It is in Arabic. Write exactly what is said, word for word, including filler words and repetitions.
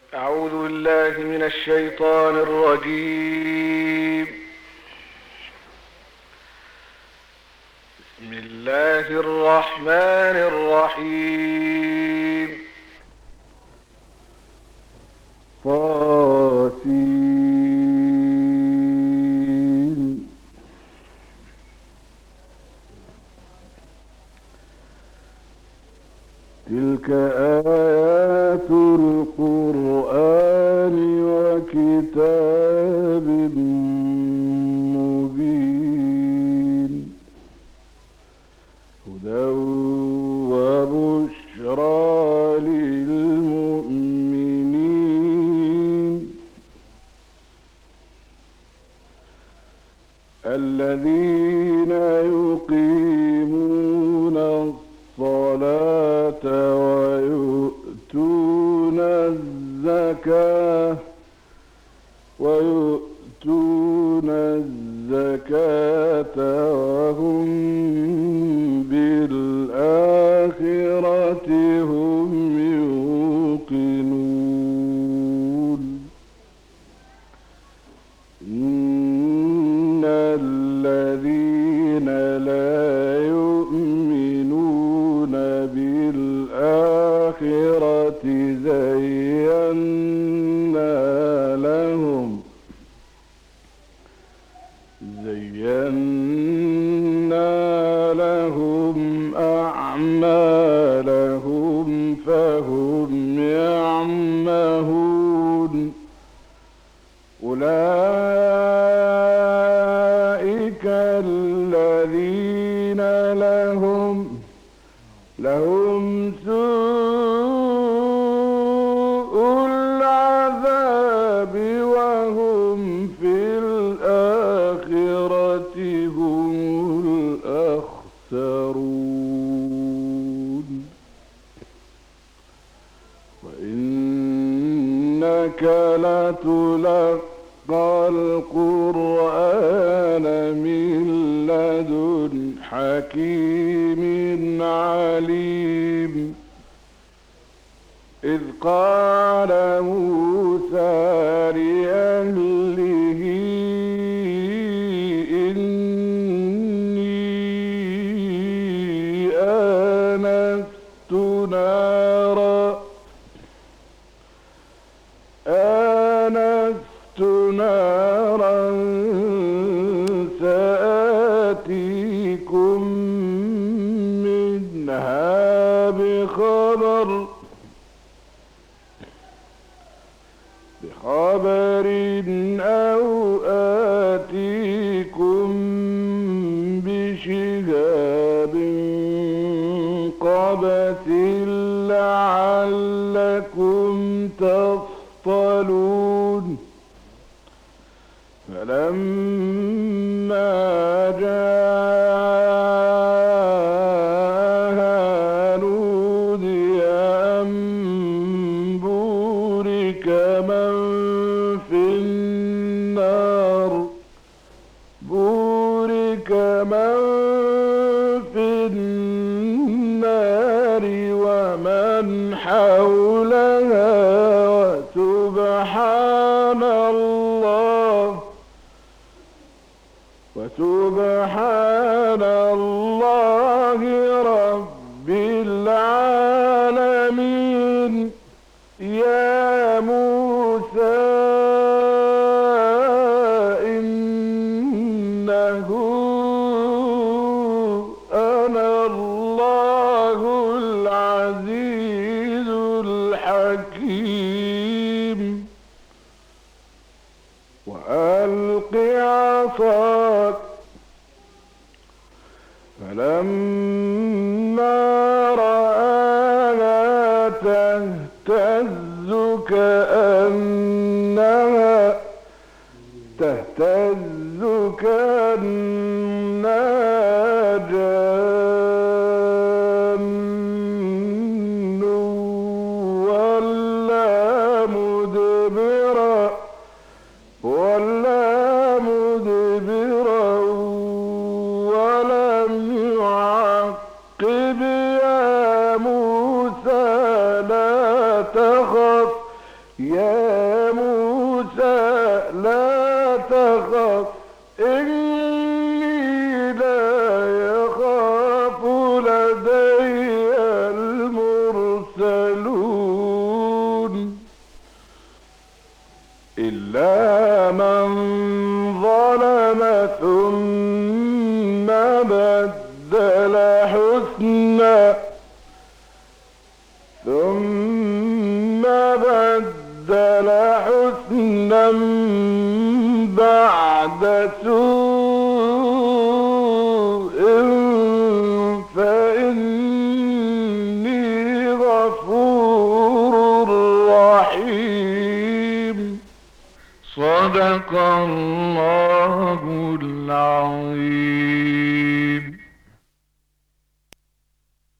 أعوذ بالله من الشيطان الرجيم. بسم الله الرحمن الرحيم. طاسين. تلك آيات القرآن وكتاب مبين، هدى وبشرى للمؤمنين الذين يقيمون الصلاة ويؤتون الزكاة ويؤتون الزكاة وهم بالآخرة هم يوقنون. إن الذين لا يؤمنون بالآخرة زينا لهم زينا لهم أعمالهم فهم يعمهون. أولئك الذين لهم لهم سوء العذاب وهم في الآخرة هم الأخسرون. وإنك لتلقى القرآن من لدن حكيم عليم. إذ قال موسى لأهله إني آنست نارا آنست نارا سآتيكم منها بخبر بخبر أو آتيكم بشهاب قبس لعلكم تصطلون. فلما جاءها نودي أن بورك من في النار بورك من في النار ومن حولها وسبحان الله وسبحان الله رب العالمين. يا موسى إنه أنا الله العزيز الحكيم. وألق عصاك فلما رآها تهتز كأنها تهتز كأنها جان ولا مدبرا ولا مدبرا ولم يعقب. يا موسى لا تخف يا موسى لا تخف إني لا يخاف لدي المرسلون إلا من ظلم ثم بدل حسنا ثم بدل حسنا بعد سوء فإني غفور رحيم. صدق الله العظيم.